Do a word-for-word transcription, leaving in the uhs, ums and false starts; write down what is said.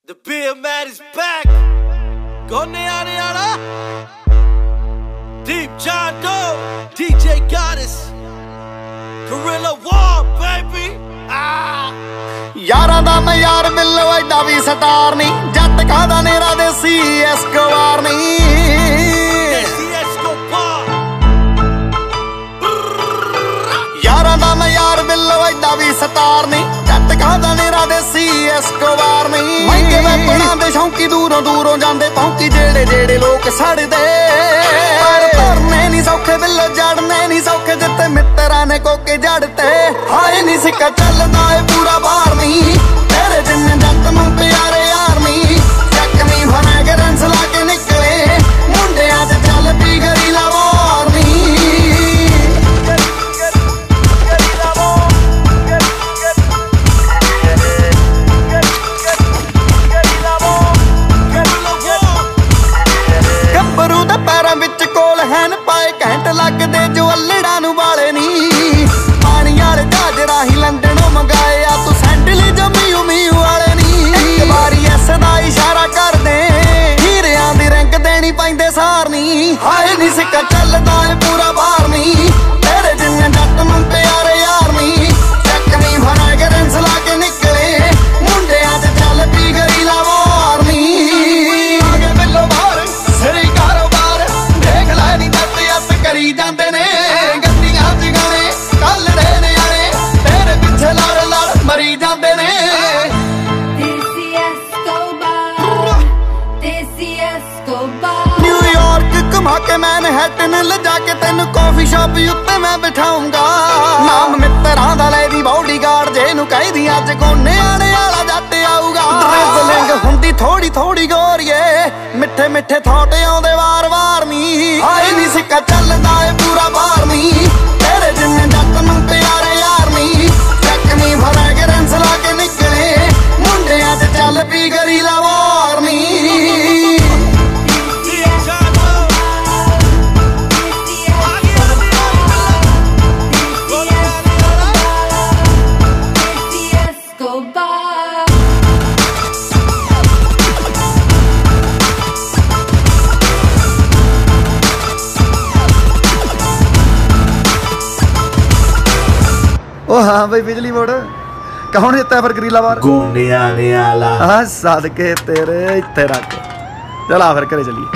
The beer man is back. Gone out yara. Deep John Doe, D J Goddess, Gorilla War, baby. Ah. यारा दा मैं यार मिलो एडा भी स्टार नहीं, जट खादा नेरा देसी एस्कोबार नहीं। Desi Escobar. यारा दा मैं यार मिलो एडा भी स्टार नहीं, जट खादा नेरा देसी एस्कोबार नहीं। महंगे वेपना दे शौकी दूरों दूरों जांदे पहुंची जेड़े जेड़े लोग सड़दे। पर तरने नहीं सौखे बिल्लो जड़ने नहीं सौखे जिते मित्रा ने कोके जड़ते। हाय नहीं सिक्का चलदा है पूरा बार नहीं, तेरे जिन्ने जट नूं प्यारे यार नहीं। जख्मी बना के रंस ला के निकले मुंडे अज चल पी गरीला वार नहीं। गब्बरू दे पैरां विच कोल हैन पाए घंट लगदे जो अल्लड़ा नूं वाले नहीं। पानी वाले जहाज राही लंडनों मंगाए आ तू सैंडल जमी उमी वाले नहीं। एक बारी ऐस दा इशारा कर दे हीरियां दी रंग देनी पैंदे सार नहीं। हाय नी सिक्का चलदा है पूरा बार नहीं, तेरे जिन्ने जट नूं प्यारे यार नहीं। जख्मी बना के रंस ला के निकले मुंडे अज चल पी गरीला वार नहीं। आगे बिल्लो बाहर सही कारोबार देख लै नी जट अस करी जांदे ने। गड्डियां च गाने कल दे नजारे तेरे पिछे लड़ लड़ मरी जांदे ने। Desi Escobar, Desi Escobar. New York घुमा के मैनहट्टन ले जाके तेन कॉफी शॉप उत्ते मैं बिठाऊंगा। नाम मित्रा दा ले दी बॉडीगार्ड जेनू कहदी अज कोने आने वाला जट आऊगा। ड्रिजलिंग हुंदी थोड़ी थोड़ी गोरिए मिठे मिठे थॉट आउंदे वार वार नी। हाय नी सिक्का चलदा है पूरा बार नी, तेरे जिन्ने जट नूं प्यारे यार नी। जख्मी भरा के रंस ला के निकले मुंडे अज चल पी गरीला वार नी। Deep John Doe. Aggy on the other. Gone out yara. Desi Escobar. ओ हाँ भाई बिजली बोर्ड कौन जिता फिर गरीला वार? Gone out yara. हाँ सदके तेरे इत्थे रख चल आ फिर घरे चलिए।